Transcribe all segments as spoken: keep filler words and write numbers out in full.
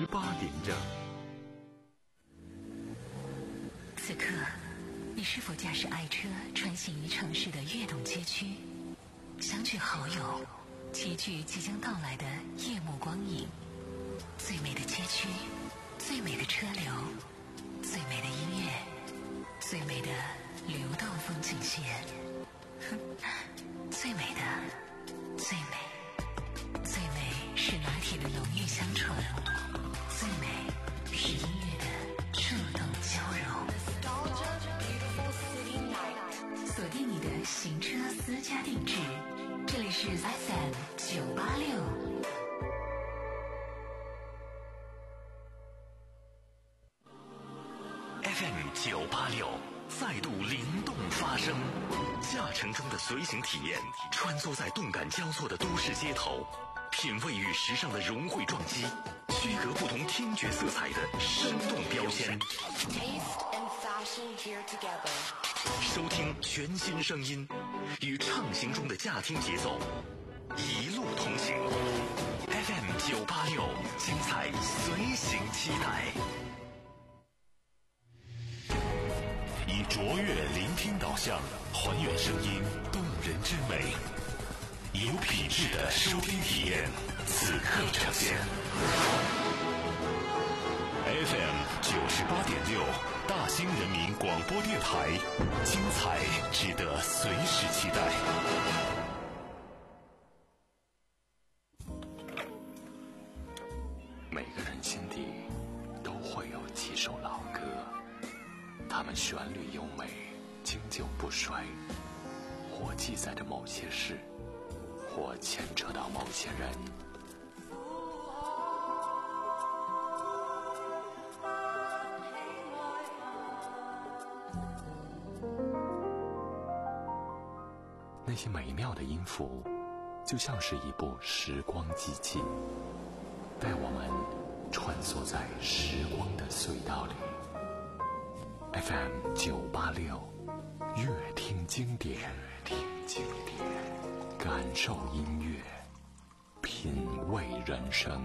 八点整。 此刻，你是否驾驶爱车穿行于城市的跃动街区，相聚好友，齐聚即将到来的夜幕光影？最美的街区，最美的车流，最美的音乐，最美的流动风景线，最美的，最美，最美是拿铁的浓郁香醇，最美是音乐的触动交融。锁定你的行车私家定制，这里是 F M 九八六。 F M 九八六再度灵动发声，驾乘中的随行体验，穿梭在动感交错的都市街头，品味与时尚的融汇撞击，区隔不同听觉色彩的生动标签。收听全新声音，与畅行中的驾听节奏，一路同行。F M 九八六，精彩随行期待。以卓越聆听导向，还原声音动人之美，有品质的收听体验，此刻呈现。F M 九十八点六，大兴人民广播电台，精彩值得随时期待。每个人心底都会有几首老歌，它们旋律优美，经久不衰，或记载着某些事，或牵扯到某些人。那些美妙的音符，就像是一部时光机器，带我们穿梭在时光的隧道里。F M 九八六，乐听经典，乐听经典，感受音乐，品味人生。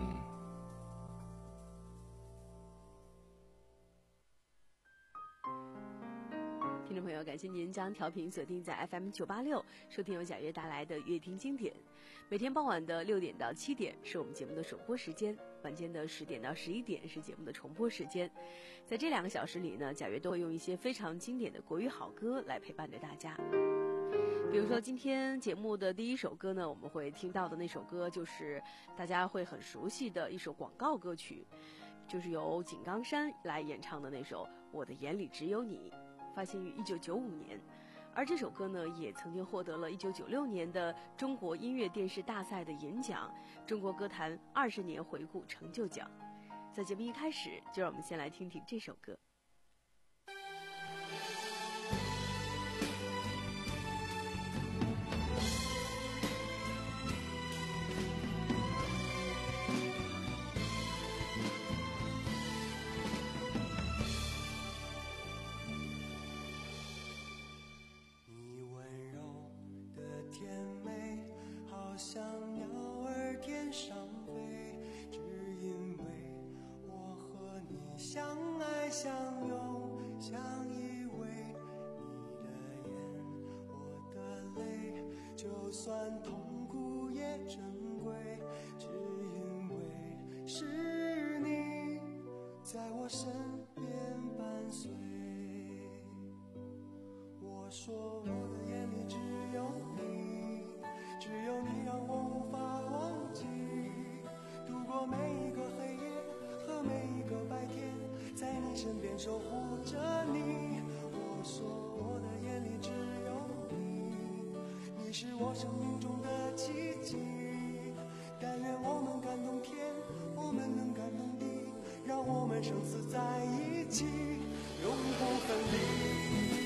听众朋友，感谢您将调频锁定在 F M 九八六，收听由贾跃带来的乐听经典。每天傍晚的六点到七点是我们节目的首播时间，晚间的十点到十一点是节目的重播时间。在这两个小时里呢，贾跃都会用一些非常经典的国语好歌来陪伴着大家。比如说今天节目的第一首歌呢，我们会听到的那首歌就是大家会很熟悉的一首广告歌曲，就是由井冈山来演唱的那首《我的眼里只有你》，发行于一九九五年。而这首歌呢，也曾经获得了一九九六年的中国音乐电视大赛的银奖，中国歌坛二十年回顾成就奖。在节目一开始，就让我们先来听听这首歌。 相拥，相依偎，你的眼，我的泪，就算痛苦也珍贵，只因为是你在我身边伴随。我说我的眼里只有你，只有你让我无法忘记，度过每一个黑夜和每一个白天，在你身边守护着你。我说我的眼里只有你，你是我生命中的奇迹。但愿我们感动天，我们能感动地，让我们生死在一起，永不分离。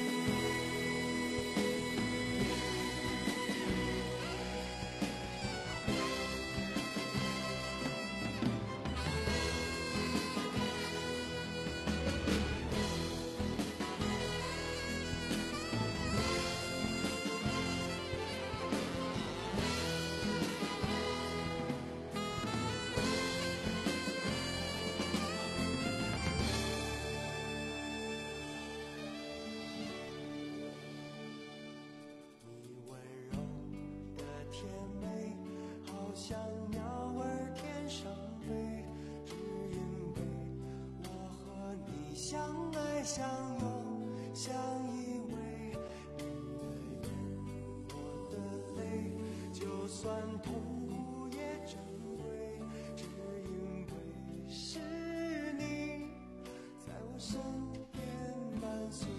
像鸟儿天上飞，只因为我和你相爱相拥相依偎。你的眼，我的泪，就算痛苦也珍贵，只因为是你在我身边伴随。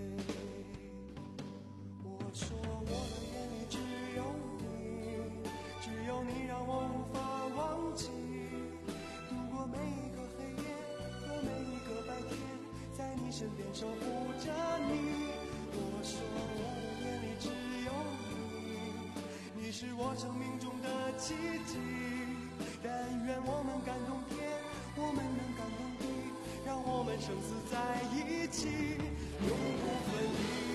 我说我的眼里只有你，只有你让我无法忘记，度过每一个黑夜和每一个白天，在你身边守护着你。我说我的眼里只有你，你是我生命中的奇迹，但愿我们感动天，我们能感动地，让我们生死在一起，永不分离。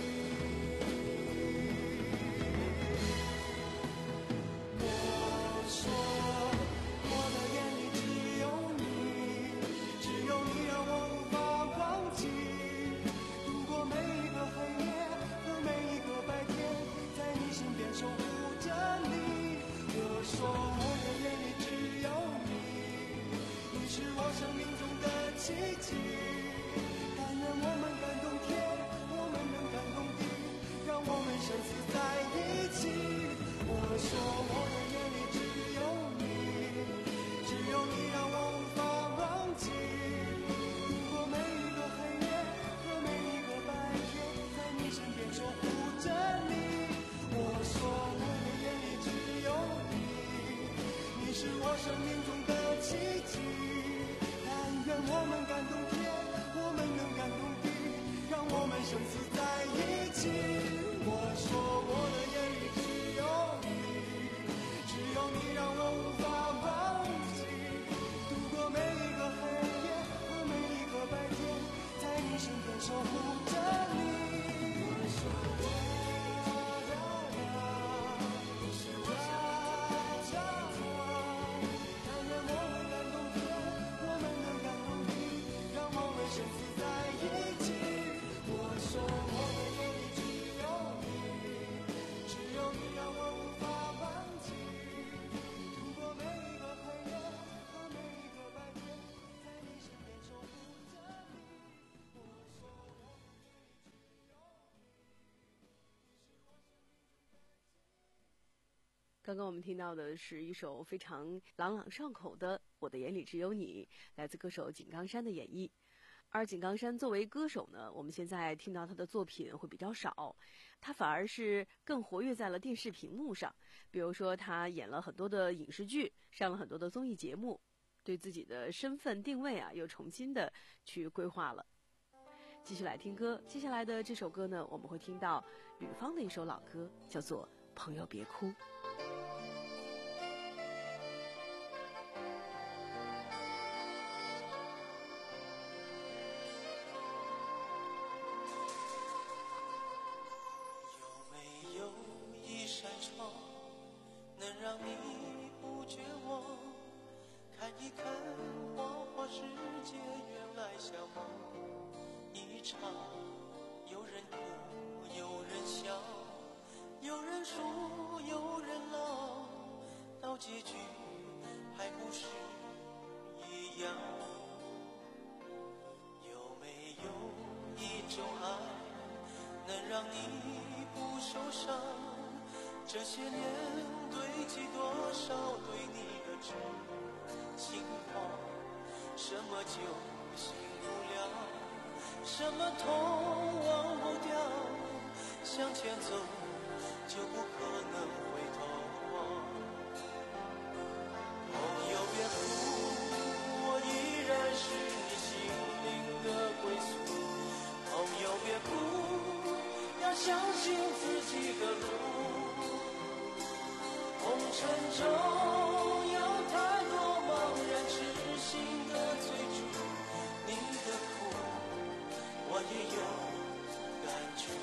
我说我的眼里只有你，只有你让我无法忘记，度过每一个黑夜和每一个白天，在你身边守护着你。我说我的眼里只有你，你是我生命中的奇迹，但愿我们感动天，我们能感动地，让我们生死在一起。我说我的眼里只有你，只有你让我无法忘记，度过每一个黑夜和每一个白天，在你身边守护着你。我说我的眼里只有你，你是我生命中的奇迹，但愿我们感动天，我们能感动地，让我们生死在一起。我说我的眼里只有你，只有你让我无法忘记，度过每一个黑夜和每一个白天，在你身边守护着你。我说我呀呀，你是我想要的，但愿我们感动天，我们能感动地，让我们生死在一起。我说我的眼里只有你，只有你让我无法忘记，度过每一个黑夜和每一个白天，在你身边守护着你。我说我的眼里只有你，是我生命中的刚刚我们听到的是一首非常朗朗上口的《我的眼里只有你》，来自歌手井冈山的演绎。而井冈山作为歌手呢，我们现在听到他的作品会比较少，他反而是更活跃在了电视屏幕上。比如说他演了很多的影视剧，上了很多的综艺节目，对自己的身份定位啊又重新的去规划了。继续来听歌，接下来的这首歌呢，我们会听到吕方的一首老歌，叫做《朋友别哭》。 能让你不绝望，看一看花花世界，原来像梦一场。有人哭，有人笑，有人输，有人老，到结局还不是一样。有没有一种爱，能让你不受伤？这些年堆积多少对你的痴心慌，什么就醒不了，什么痛忘不掉，向前走就不可能回头望。朋友别哭，我依然是你心灵的归宿。朋友别哭，要相信自己的路。红尘中有太多茫然痴心的追逐，你的苦我也有感触。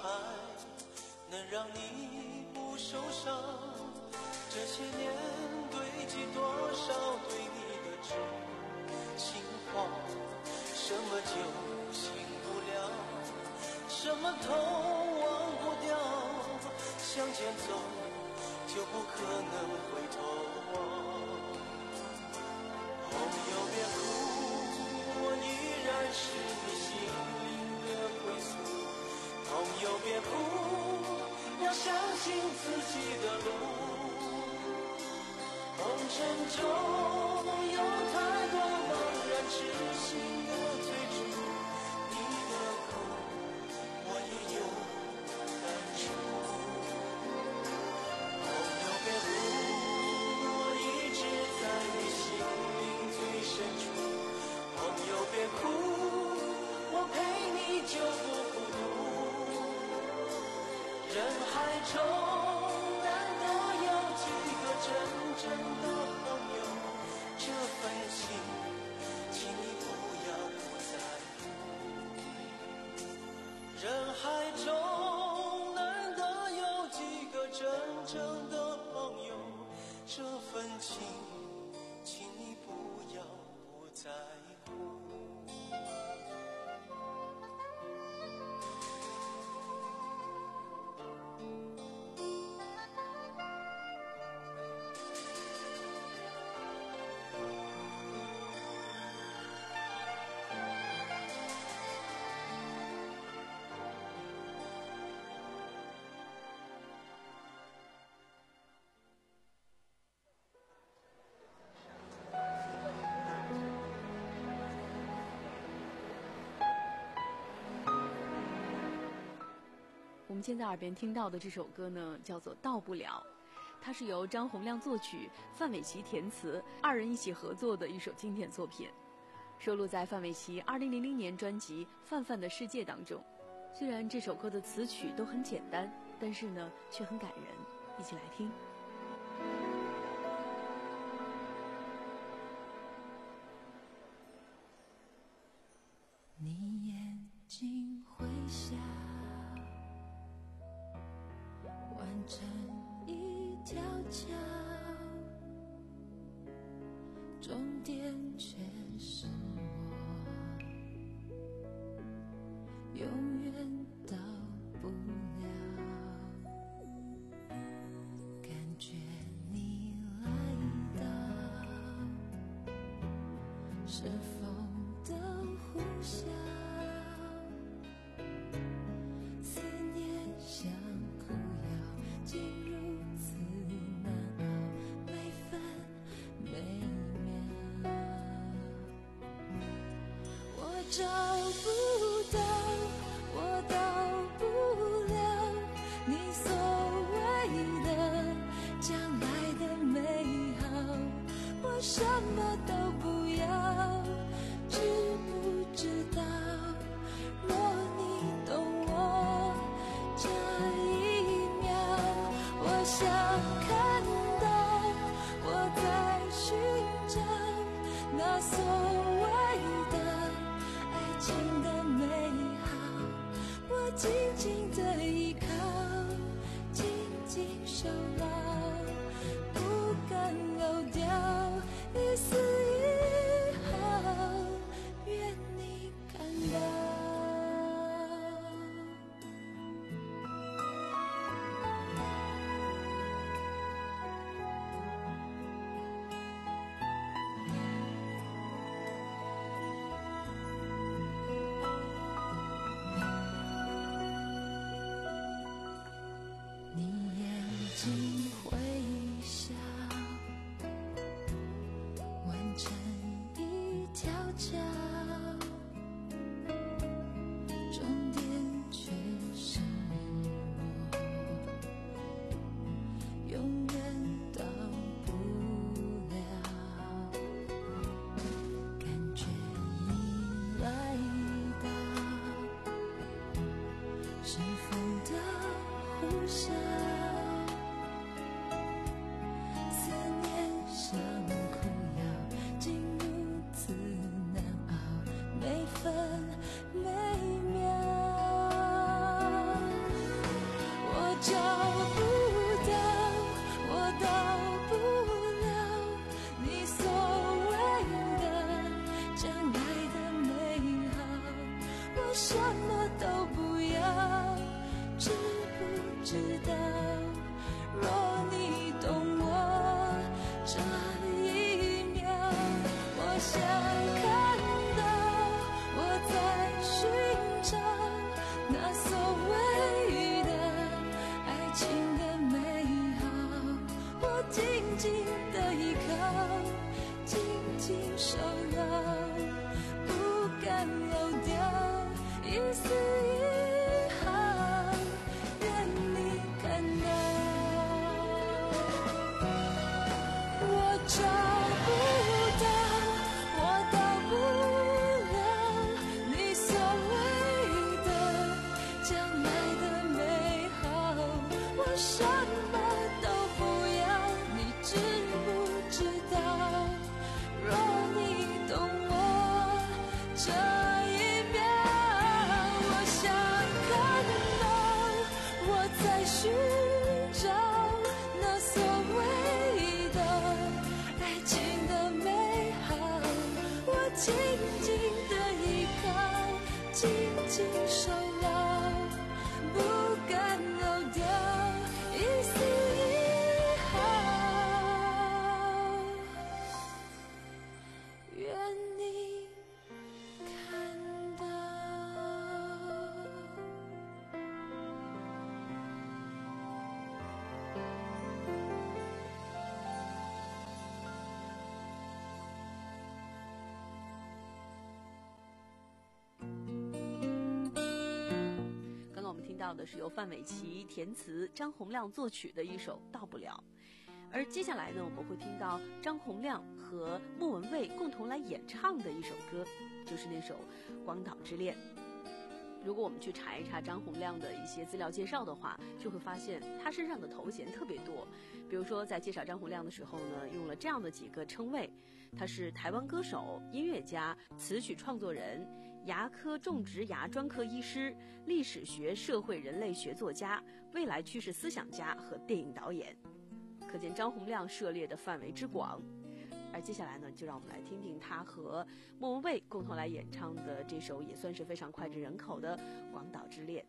能让你不受伤。这些年堆积多少对你的痴情话，什么就醒不了，什么都忘不掉。向前走就不可能回头望。朋友别哭，我依然是你心灵的归宿。朋友别哭，要相信自己的路。红尘中有太多茫然痴心的追逐，你的苦我也有感触。朋友别哭，我一直在你心灵最深处。朋友别哭，我陪你就不孤独。人海中真正的朋友，这份情，请你不要不在乎。人海中难得有几个真正的朋友，这份情，请你不要不在乎。 我们现在耳边听到的这首歌呢，叫做《到不了》，它是由张洪量作曲，范玮琪填词，二人一起合作的一首经典作品，收录在范玮琪二零零零年专辑《范范的世界》当中。虽然这首歌的词曲都很简单，但是呢，却很感人。一起来听。 你眼睛会笑，完成一条桥，终点却是我，永远到不了。感觉你来到，是风的呼啸，思念像苦药，竟如此难熬，每分每秒。我找不到，我到不了你所谓的将来的美好，我什么都不要，知不知道？若你懂我这一秒，我想看到我在寻找那所谓的爱情的美好，我紧紧的依靠，紧紧守牢，不敢漏掉一丝一毫，愿你看到。 什么都不要，你知不知道？若你懂我这一秒，我想看到我在寻找那所谓的爱情的美好，我紧紧的依靠，紧紧守牢，不敢漏掉一丝一毫，愿你看到。 刚刚我们听到的是由范玮琪填词、张洪量作曲的一首《到不了》，而接下来呢，我们会听到张洪量和莫文蔚共同来演唱的一首歌，就是那首《广岛之恋》。如果我们去查一查张洪量的一些资料介绍的话，就会发现他身上的头衔特别多。比如说在介绍张洪量的时候呢，用了这样的几个称谓：他是台湾歌手、音乐家、词曲创作人、牙科种植牙专科医师、历史学社会人类学作家、未来趋势思想家和电影导演。可见张洪量涉猎的范围之广。而接下来呢，就让我们来听听他和莫文蔚共同来演唱的这首也算是非常脍炙人口的《广岛之恋》。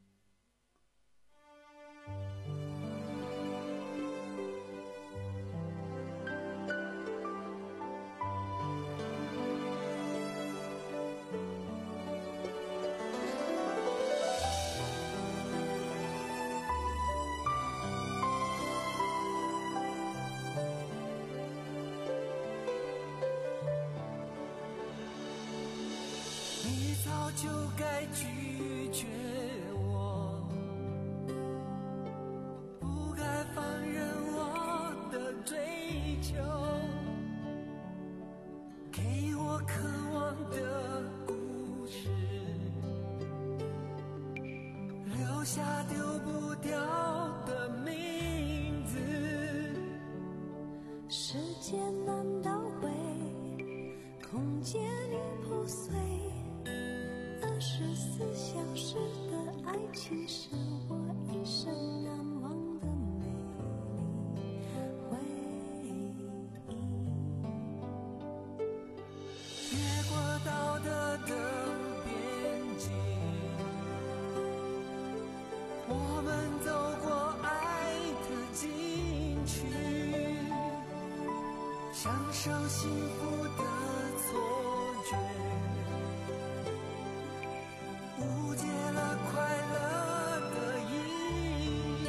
你早就该拒绝我，不该放任我的追求，给我渴望的故事，留下丢不掉的名字。 时间难倒回，空间已破碎，二十四小时的爱情是我一生难忘的美丽回忆。 越过道德的边境，我们走过爱的禁区，享受幸福的错觉，误解了快乐的意义。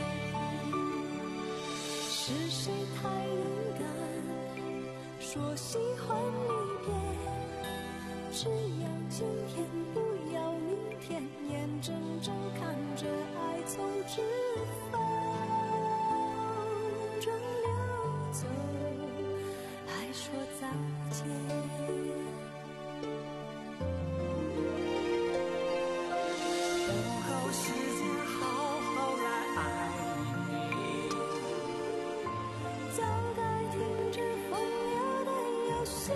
是谁太勇敢，说喜欢离别？只要今天，不要明天，眼睁睁看着爱从指缝中流走，还说再见。 不够时间好好来爱你， 早该停止风流的游戏，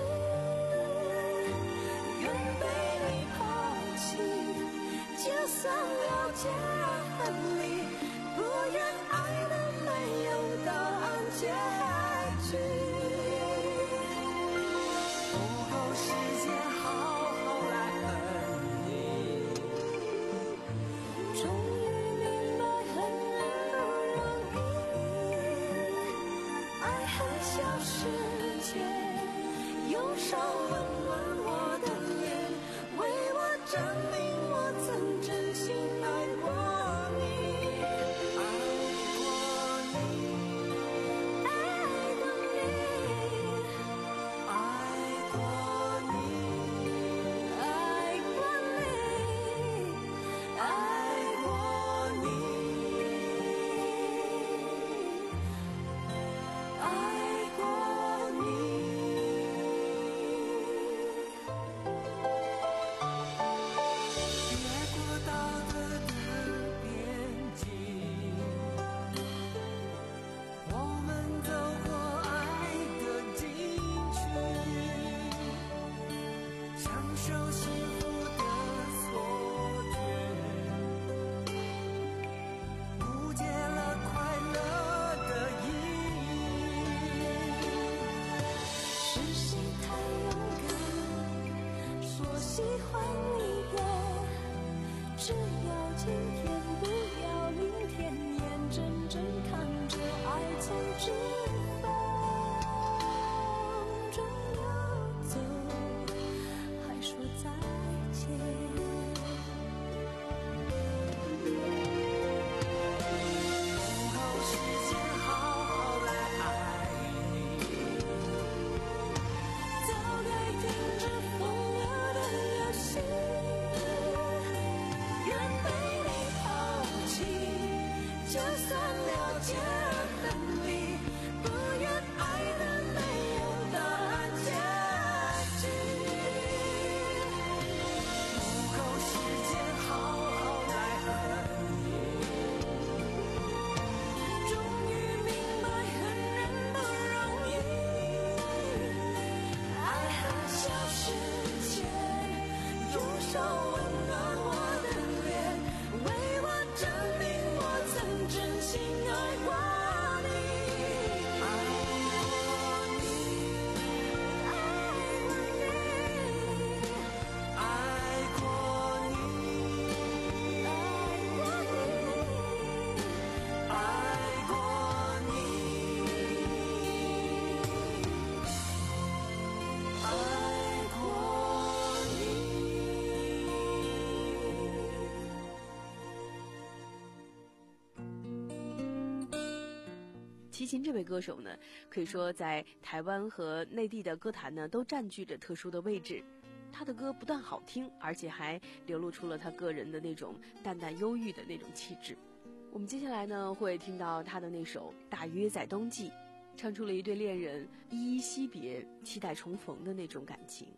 愿被你抛弃，就算了解恨离，不愿爱的没有答案结局。 不够时间好好来恨你， 终于明白恨人不容易，爱恨消失间，忧伤温暖我的脸，为我证明我曾真心爱过你， 爱过你， 爱过你， 爱过你， 爱过你， 爱过你，爱过你。 喜欢离别，只要今天，不要明天，眼睁睁看着爱从指缝中流走，还说再见。 午后时间好好来爱你， 早该停止风流的游戏，愿被你抛弃，就算了解分离，不愿爱的没有答案结局。 午后时间好好来恨你， 终于明白恨人不容易，爱恨消失前，用手温暖我的脸，为我证明我曾真心爱过你， 爱过你， 爱过你， 爱过你，爱过你，爱过你。 齐秦这位歌手呢，可以说在台湾和内地的歌坛呢都占据着特殊的位置。他的歌不但好听，而且还流露出了他个人的那种淡淡忧郁的那种气质。我们接下来呢会听到他的那首《大约在冬季》，唱出了一对恋人依依惜别、期待重逢的那种感情。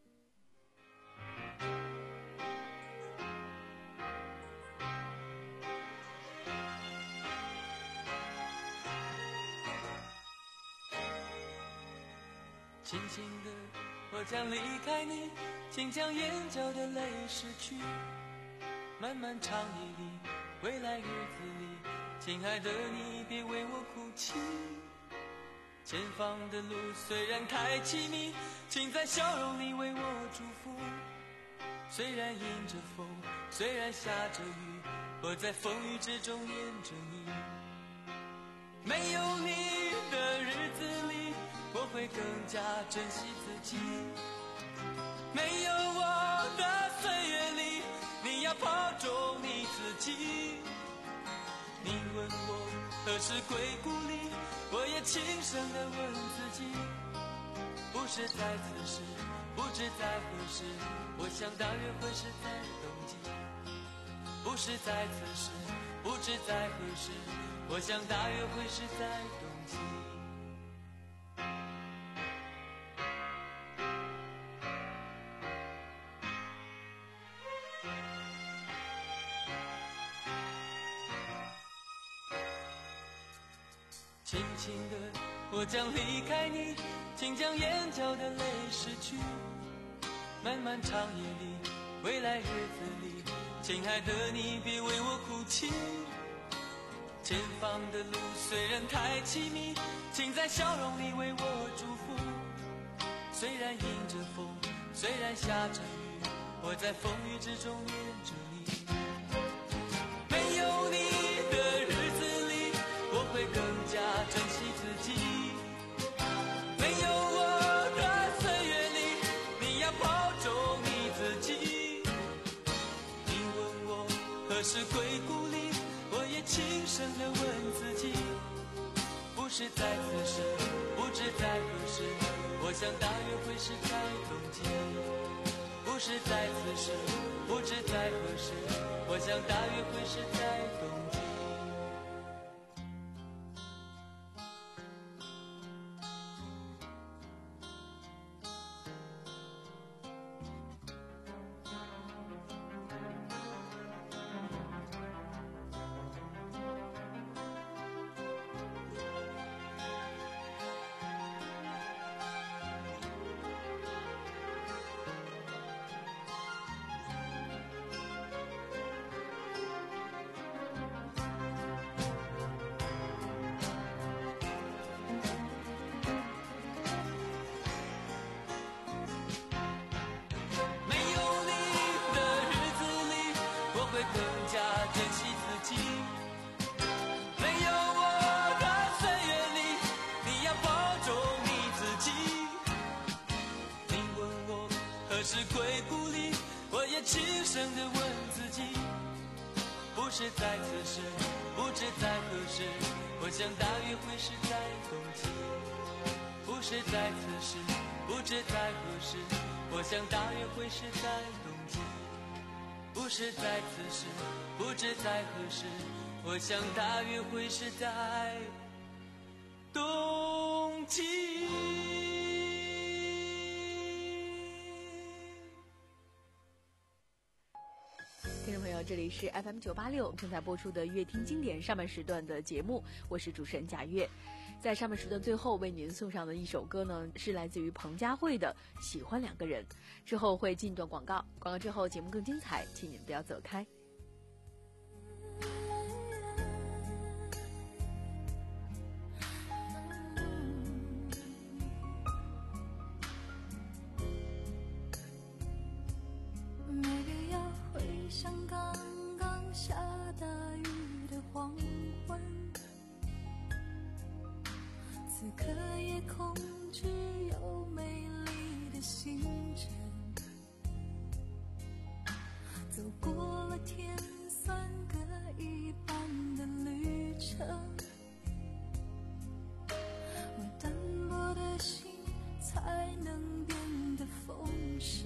轻轻的，我将离开你，请将眼角的泪拭去。漫漫长夜里，未来日子里，亲爱的你别为我哭泣。前方的路虽然太凄迷，请在笑容里为我祝福。虽然迎着风，虽然下着雨，我在风雨之中念着你。没有你的日子里，我会更加珍惜自己。没有我的岁月里，你要保重你自己。你问我何时归故里，我也轻声地问自己。不是在此时，不知在何时，我想大约会是在冬季。不是在此时，不知在何时，我想大约会是在冬季。轻轻的，我将离开你，请将眼角的泪拭去。漫漫长夜里，未来日子里，亲爱的你别为我哭泣。前方的路虽然太凄迷，请在笑容里为我祝福。虽然迎着风，虽然下着雨，我在风雨之中念着你。没有你的日子里，我会更加珍惜自己。没有我的岁月里，你要保重你自己。你问我何时归故里，我也轻声地问自己。不是在此时，不知在何时，我想大约会是在冬季。不是在此时，不知在何时，我想大约会是在冬季。 是会孤立，我也轻声地问自己，不是在此时，不知在何时，我想大约会是在冬季。不是在此时，不知在何时，我想大约会是在冬季。不是在此时，不知在何时，我想大约会是在冬季。 听众朋友，这里是 F M 九八六正在播出的乐听经典上半时段的节目，我是主持人贾月。在上半时段最后为您送上的一首歌呢，是来自于彭佳慧的《喜欢两个人》。之后会进一段广告，广告之后节目更精彩，请您不要走开。 像刚刚下大雨的黄昏，此刻夜空只有美丽的星辰，走过了甜酸各一半的旅程，我单薄的心才能变得丰盛，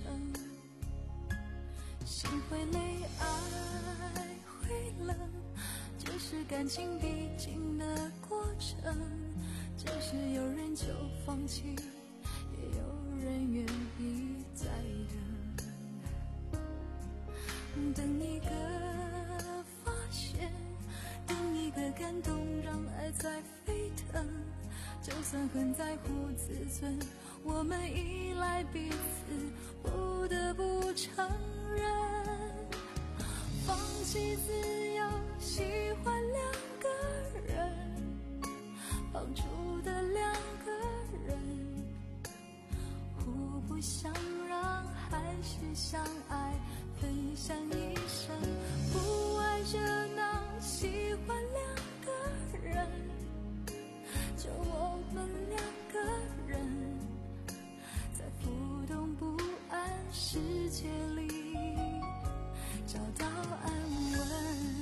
心会累，爱会冷，这是感情必经的过程，只是有人就放弃，也有人愿意再等，等一个发现，等一个感动，让爱在沸腾，就算很在乎自尊，我们依赖彼此，不得不承认，放弃自由，喜欢两个人，绑住的两个人，互不相让，还是相爱，分享一生，不爱热闹，喜欢两个人，就我们两个人，在浮动不安世界里找到安稳。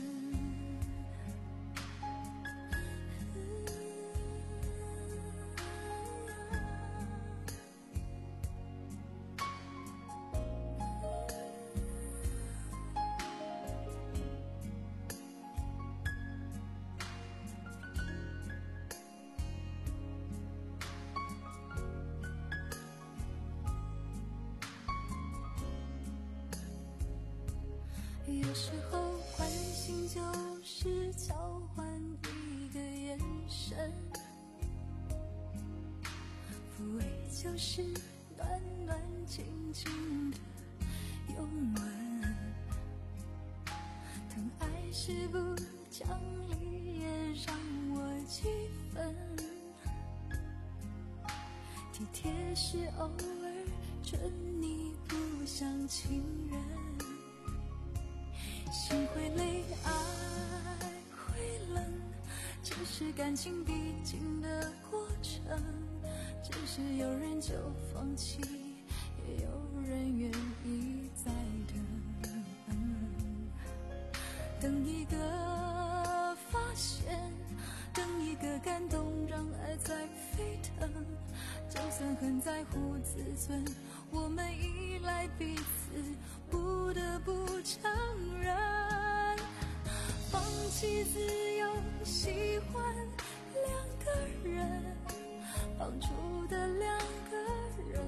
有时候关心就是交换一个眼神，抚慰就是暖暖静静的拥吻，疼爱是不讲理也让我几分，体贴是偶尔准你不像情人，心会累，爱会冷，这是感情必经的过程，只是有人就放弃，也有人愿意再等，等一个发现，等一个感动，让爱在沸腾，就算很在乎自尊，我们依赖彼此，不得不承认，放弃自由，喜欢两个人，绑住的两个人，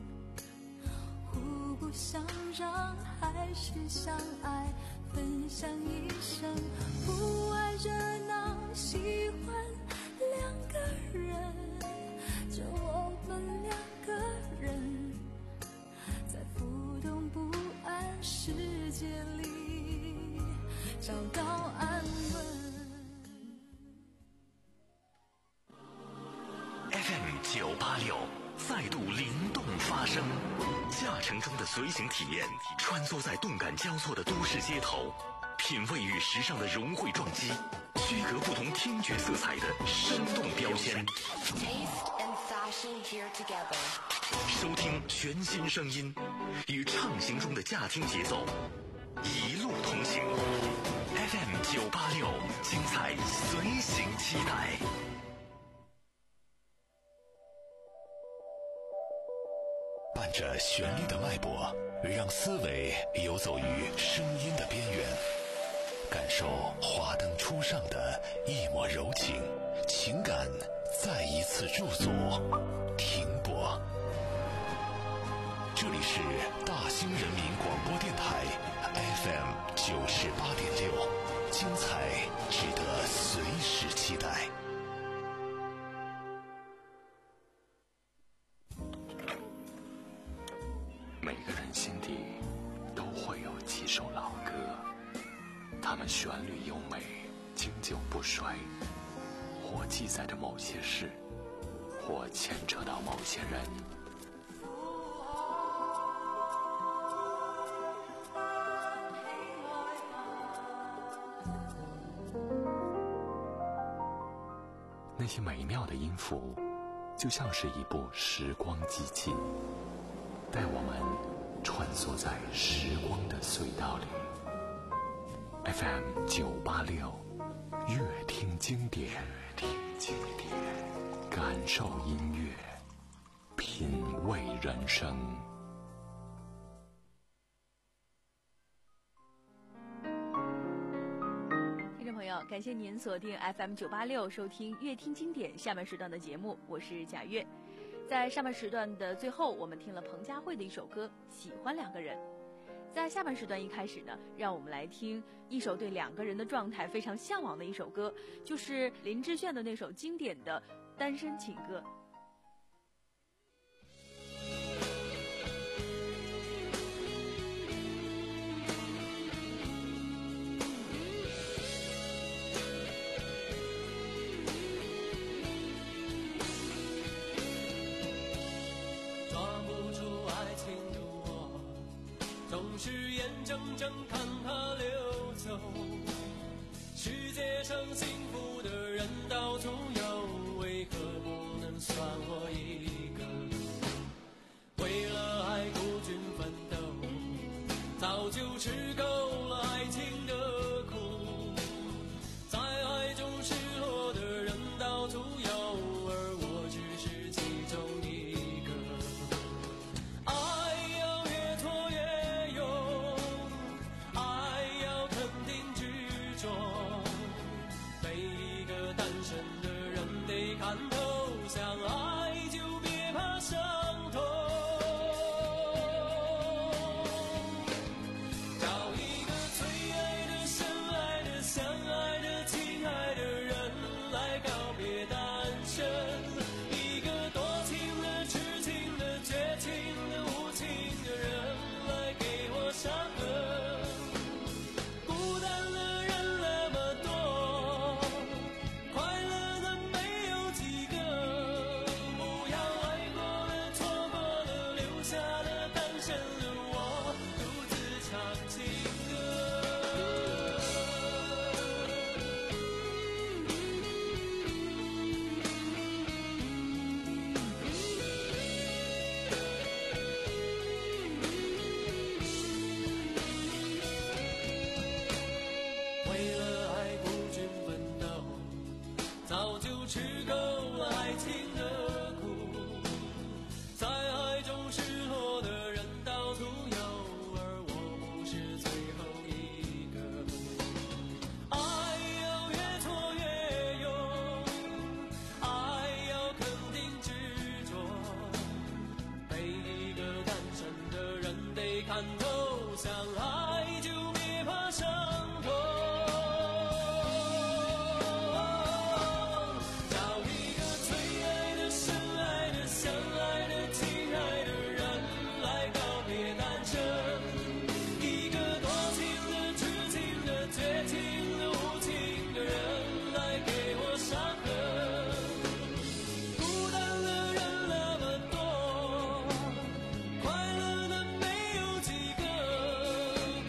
互不相让，还是相爱，分享一生，不爱热闹，喜欢两个人，就我们两个人，在浮动不安世界里找到安稳。 F M 九八六再度灵动发声，驾乘中的随行体验，穿梭在动感交错的都市街头，品味与时尚的融汇撞击，区隔不同听觉色彩的生动标签。 Taste and fashion here together. 收听全新声音，与畅行中的家庭节奏一路同行。F M 九八六，精彩随行期待。伴着旋律的脉搏，让思维游走于声音的边缘，感受华灯初上的一抹柔情，情感再一次驻足停泊。这里是大兴人民广播电台 F M 九十八点六，精彩值得随时期待。 每个人心底都会有几首老歌，它们旋律优美，经久不衰，或记载着某些事，或牵扯到某些人。那些美妙的音符，就像是一部时光机器，带我们穿梭在时光的隧道里。 F M 九八六，乐听经典，听经典，感受音乐，品味人生。 听众朋友，感谢您锁定 F M 九八六收听乐听经典下半时段的节目，我是贾月。在上半时段的最后，我们听了彭佳慧的一首歌《喜欢两个人》。在下半时段一开始呢，让我们来听一首对两个人的状态非常向往的一首歌，就是林志炫的那首经典的《单身情歌》。 总是眼睁睁看它流走，世界上幸福的人到处有，为何不能算我一个？为了爱孤军奋斗，早就吃够了爱情的苦，在爱中失落的人到处有，而我只是其中一个。爱要越挫越勇，爱要肯定执着，每一个单身的人得看透，相爱就别怕伤痛，找一个最爱的深爱的相爱的亲爱的人来告别单身，一个多情的痴情的绝情的无情的人来给我伤痕。孤单的人那么多，快乐的没有几个，不要爱过了错过了，留下了单身的我独自唱情歌。为了爱孤军奋斗，早就吃够了爱情的苦，在爱中失落的人到处有，而我不是最后一个。爱要越挫越勇，爱要肯定执着，每一个单身的人得看透，相爱就别怕伤痛，找一个最爱的深爱的相爱的亲爱的人来告别单身，一个多情的痴情的绝情的无情的人来给我伤痕。孤单的人那么多，快乐的没有几个，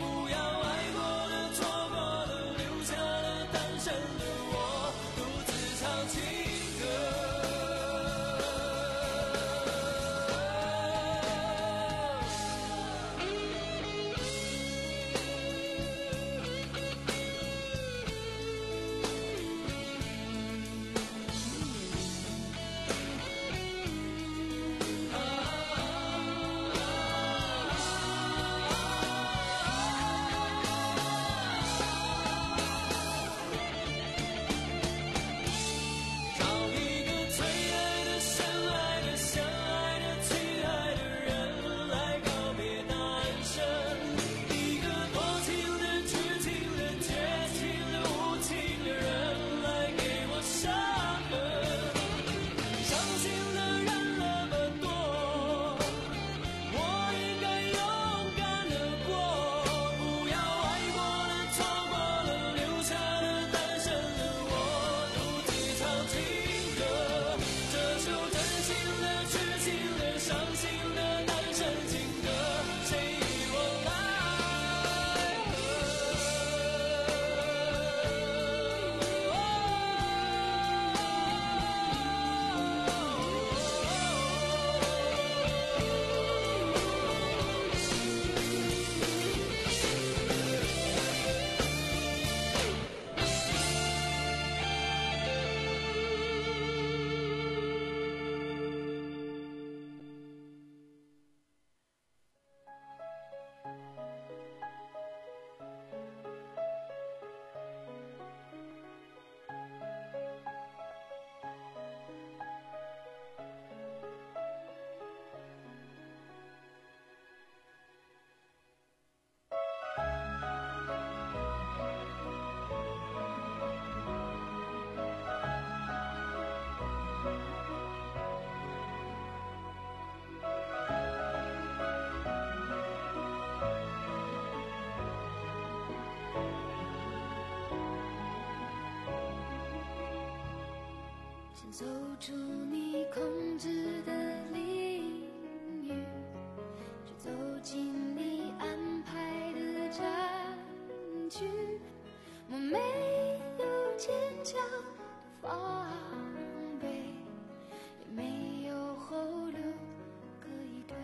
想走出你控制的领域，去走进你安排的战局。我没有坚强的防备，也没有后路可以退，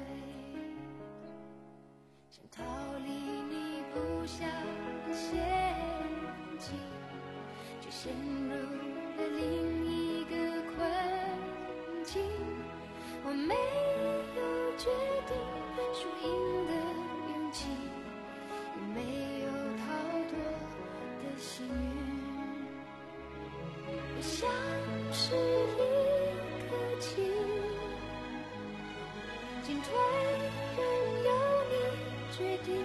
想逃离你布下的陷阱，却陷入了另一个困境。我没有决定输赢的勇气，也没有逃脱的幸运。我像是一颗棋，进退任由你决定。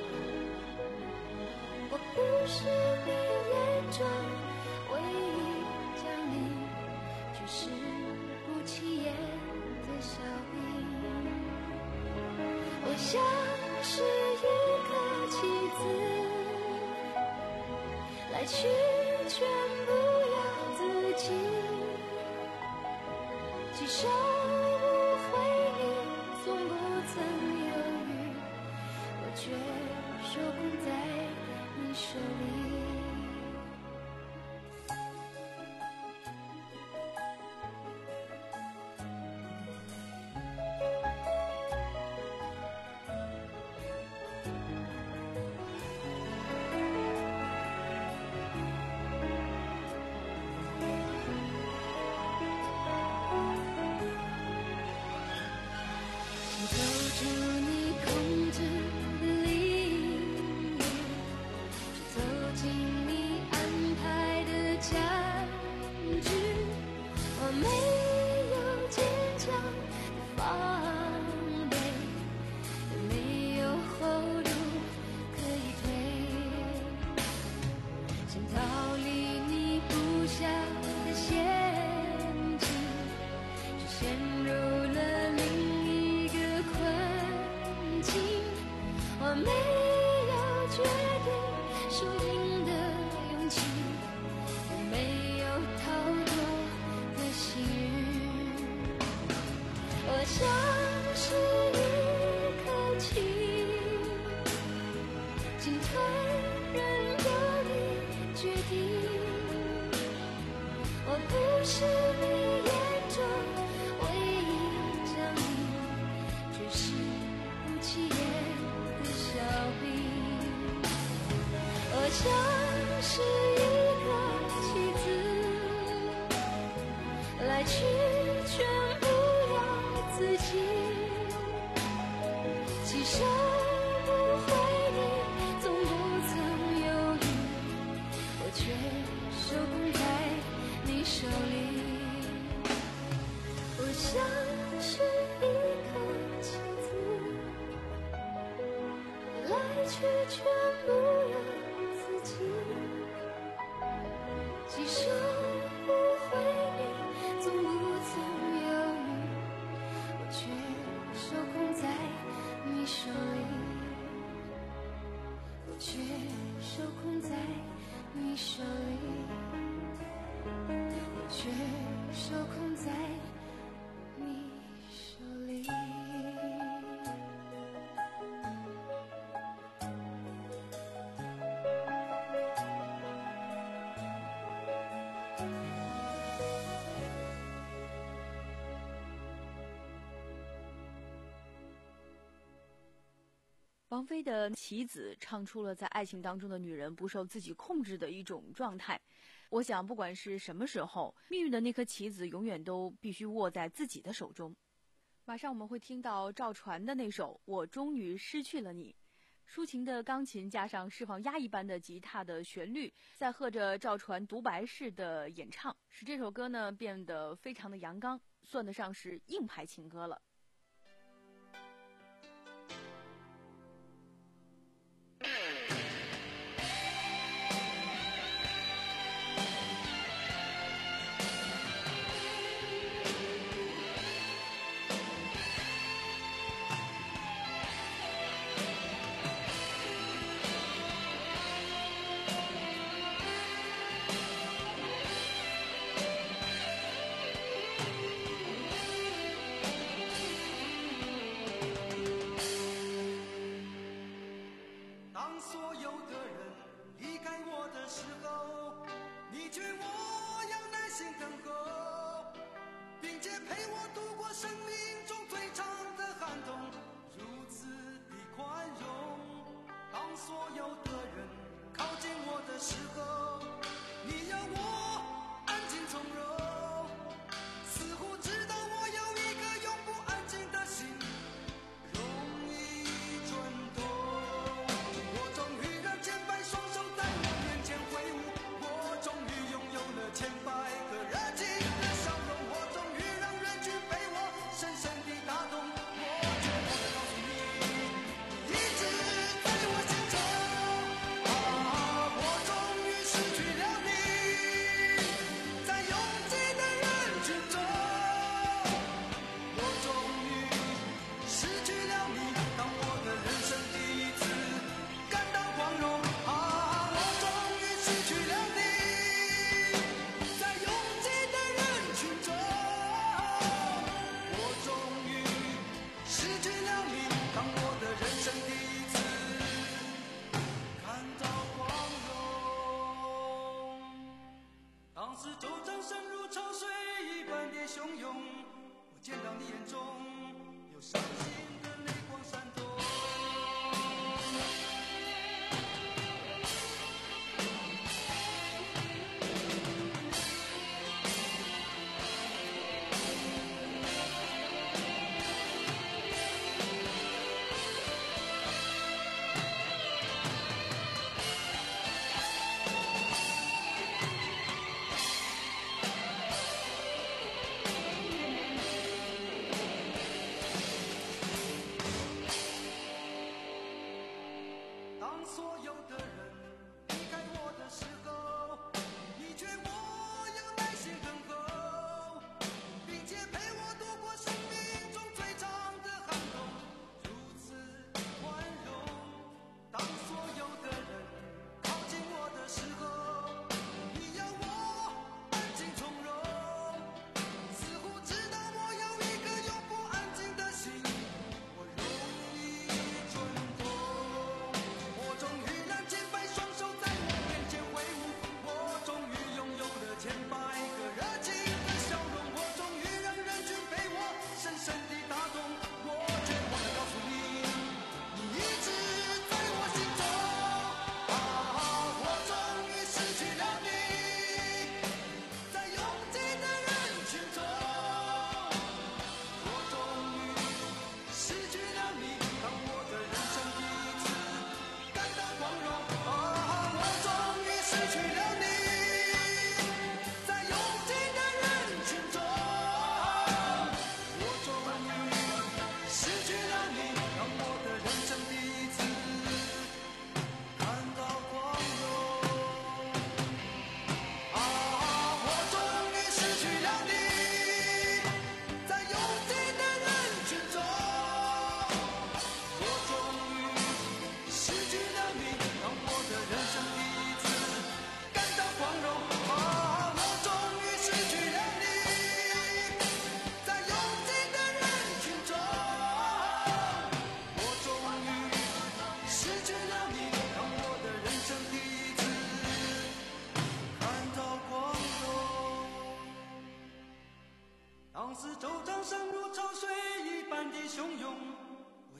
我不是你眼中唯一将领，却是不起眼的小兵。我像是一颗棋子，来去全不由自己，几手无回你从不曾犹豫，我却手工在你手里。走出你控制的领域，去走进你安排的战局。我没有坚强的防备，也没有后路可以退，想逃离你布下的陷阱，却陷入了另一个困境。我没有决定输赢的勇气，也没有逃脱的幸运。我像是一颗棋，进退任由你决定。我不是你眼中唯一将领，却是不起眼的小兵。我像是一颗棋子，来去全不由自己，几手不回你从不曾犹豫，我却手工在你手里。我像是一颗棋子，来去全不由自己，几手不回你从不曾犹豫，我却手控在你手里，我却手控在你手里，我却手控在你手里。 王菲的《棋子》唱出了在爱情当中的女人不受自己控制的一种状态。我想不管是什么时候，命运的那颗棋子永远都必须握在自己的手中。马上我们会听到赵传的那首《我终于失去了你》，抒情的钢琴加上释放压抑般的吉他的旋律，再和着赵传独白式的演唱，使这首歌呢变得非常的阳刚，算得上是硬派情歌了。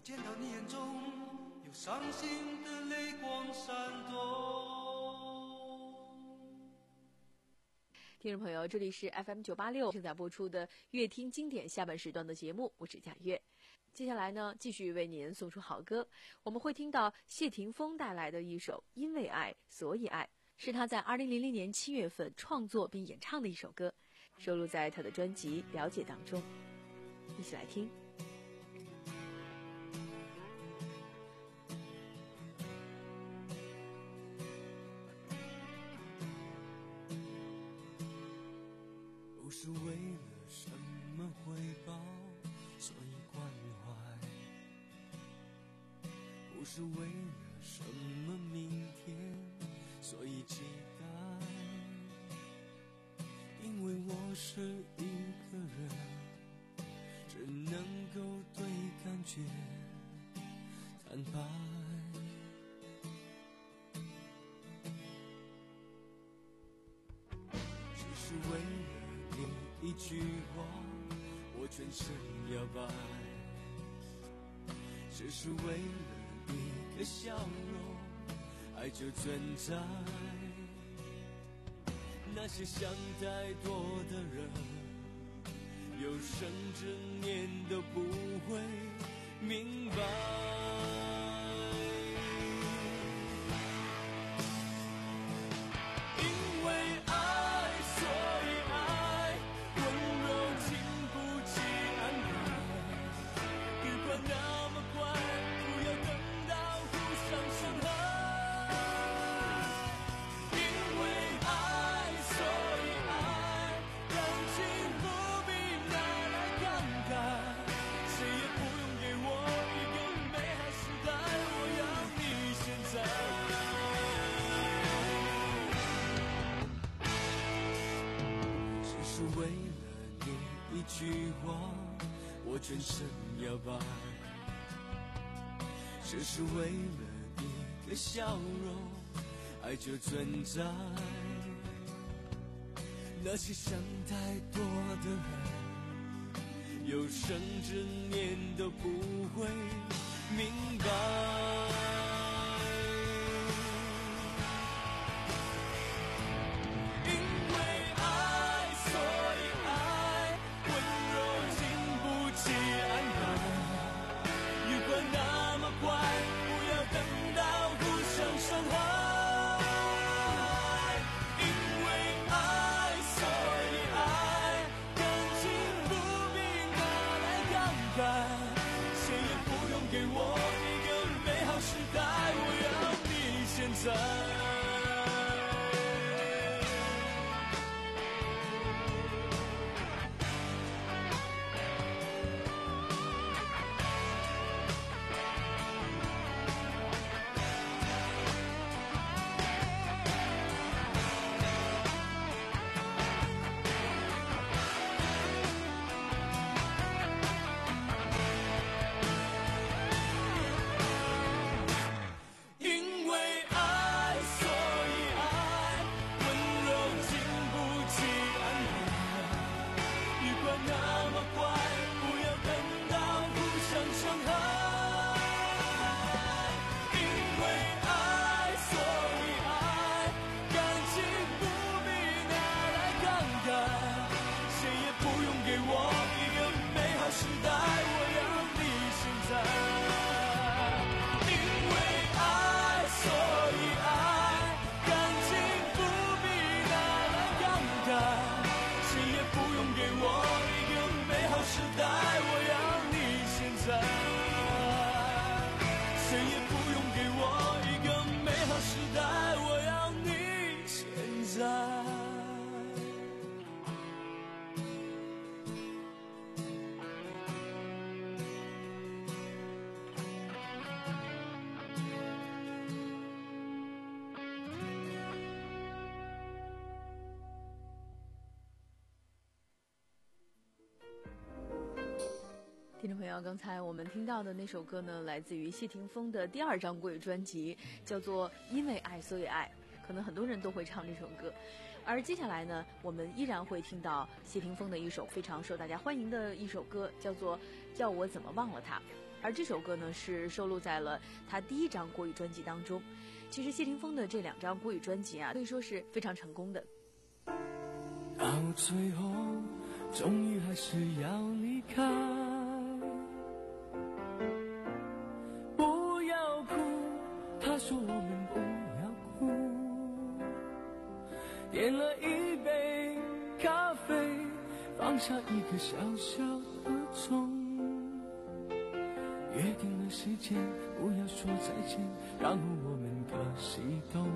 见到你眼中有伤心的泪光闪动。 听众朋友，这里是 F M 九八六正在播出的乐听经典下半时段的节目，我是贾月。接下来呢，继续为您送出好歌，我们会听到谢霆锋带来的一首《因为爱所以爱》，是他在二零零零年七月份创作并演唱的一首歌，收录在他的专辑《了解》当中，一起来听。 不是为了什么回报，所以关怀；不是为了什么明天，所以期待。因为我是一个人，只能够对感觉坦白。只是为了一句话，我全身摇摆，只是为了一个笑容，爱就存在。那些想太多的人，有生之年都不会明白。一句话，我全身摇摆，只是为了一个笑容，爱就存在。那些想太多的人，有生之年都不会明白。 听众朋友，刚才我们听到的那首歌呢，来自于谢霆锋的第二张国语专辑，叫做《因为爱所以爱》，可能很多人都会唱这首歌。而接下来呢，我们依然会听到谢霆锋的一首非常受大家欢迎的一首歌，叫做《叫我怎么忘了他》。 而这首歌呢是收录在了他第一张国语专辑当中。其实谢霆锋的这两张国语专辑啊，可以说是非常成功的。 到最后终于还是要离开，不要哭，他说我们不要哭，点了一杯咖啡，放下一个小小的钟，约定了时间，不要说再见，然后我们各西东。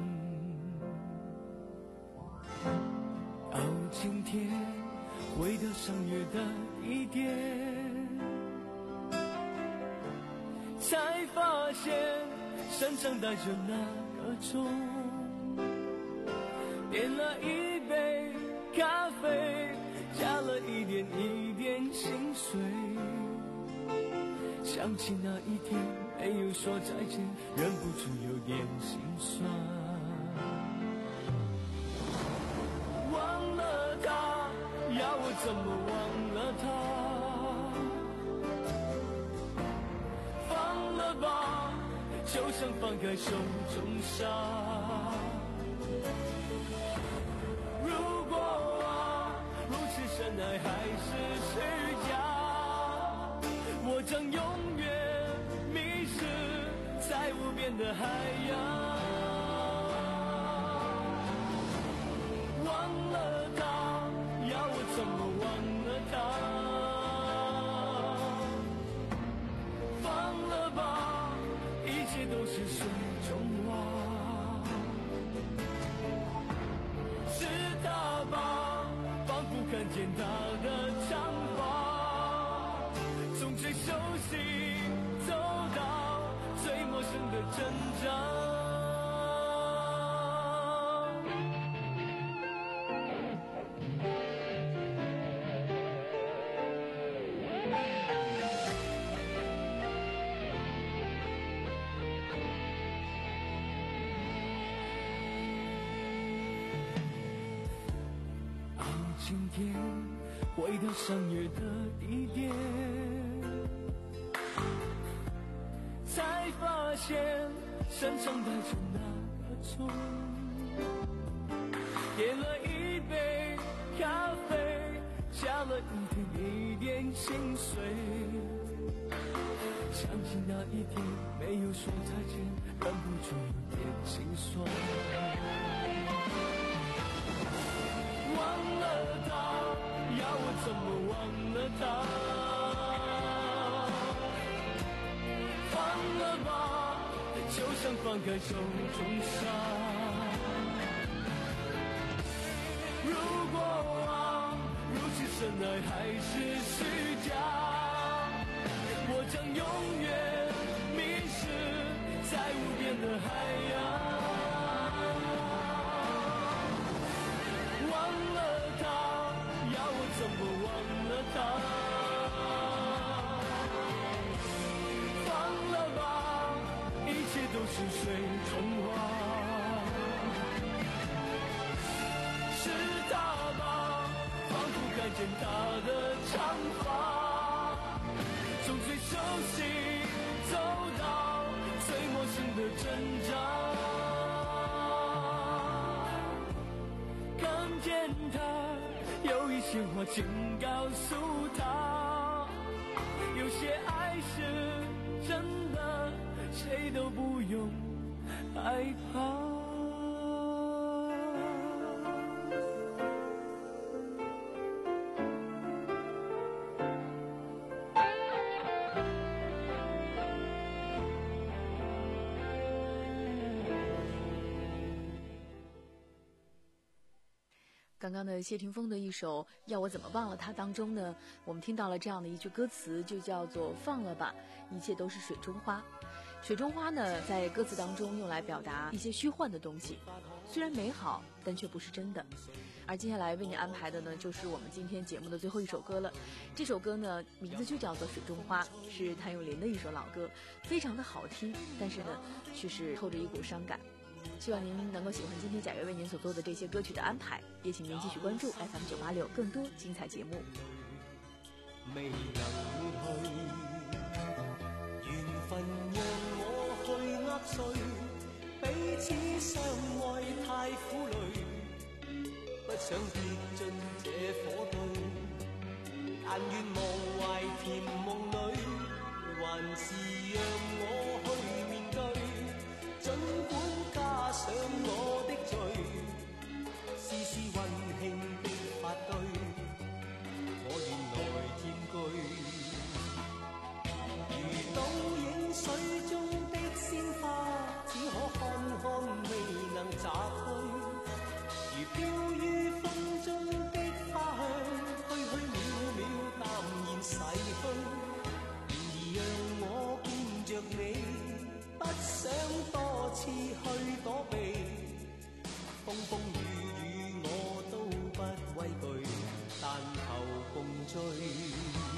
到今天回到相约的地点，才发现身上带着那个钟，点了一杯咖啡，加了一点一点心碎，想起那一天没有说再见，忍不住有点心酸。忘了他，要我怎么忘了他？放了吧，就像放开手中沙。如果啊，如此深爱还是虚假，我将永远迷失在无边的海洋。忘了他，要我怎么忘了他？放了吧，一切都是水中花。是他吧，仿佛看见他的长发，从最熟悉走到最陌生的挣扎。今天回到相约的地点，才发现身上带着那个钟，点了一杯咖啡，加了一点一点心碎，想起那一天没有说再见，忍不住有点心酸。忘了他，要我怎么忘了他？放了吧，就像放开手中沙。如果啊，如此深爱还是虚假，我将永远迷失在无边的海洋。忘了他，要我怎么忘了他？放了吧，一切都是水中花。是他吧，仿佛看见他的长发，从最熟悉走到最陌生的挣扎。看见他，有一些话请告诉他，有些爱是真的，谁都不用害怕。 刚刚的谢霆锋的一首《要我怎么忘了他》当中呢，我们听到了这样的一句歌词，就叫做放了吧，一切都是水中花。水中花呢，在歌词当中用来表达一些虚幻的东西，虽然美好，但却不是真的。而接下来为您安排的呢，就是我们今天节目的最后一首歌了。这首歌呢，名字就叫做《水中花》，是谭咏麟的一首老歌，非常的好听，但是呢，却是透着一股伤感。希望您能够喜欢今天贾月为您所做的这些歌曲的安排，也请您继续关注 F M 九八六更多精彩节目。 未能去， 此相愛太苦累，不想跌進這火堆，但願忘懷甜夢裏，還是讓我去面對。儘管加上我的罪，絲絲溫馨的發堆，我願來佔據。如倒影水中的鮮花，只可看看未能摘去，如飄於風中的花香，虛虛渺渺淡然逝去。然而讓我見着你，不想多次去躲避，風風雨雨我都不畏懼，但求共醉。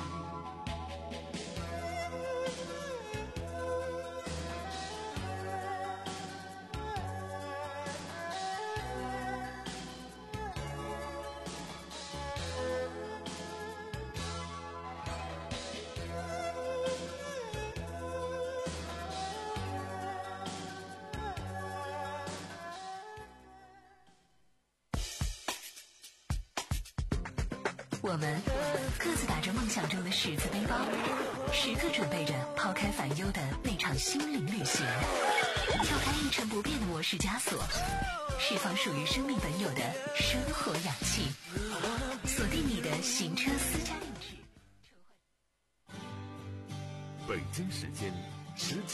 我们各自打着梦想中的十字背包，时刻准备着抛开烦忧的那场心灵旅行，跳开一成不变的模式枷锁，释放属于生命本有的生活氧气，锁定你的行车私家定制。 北京时间十九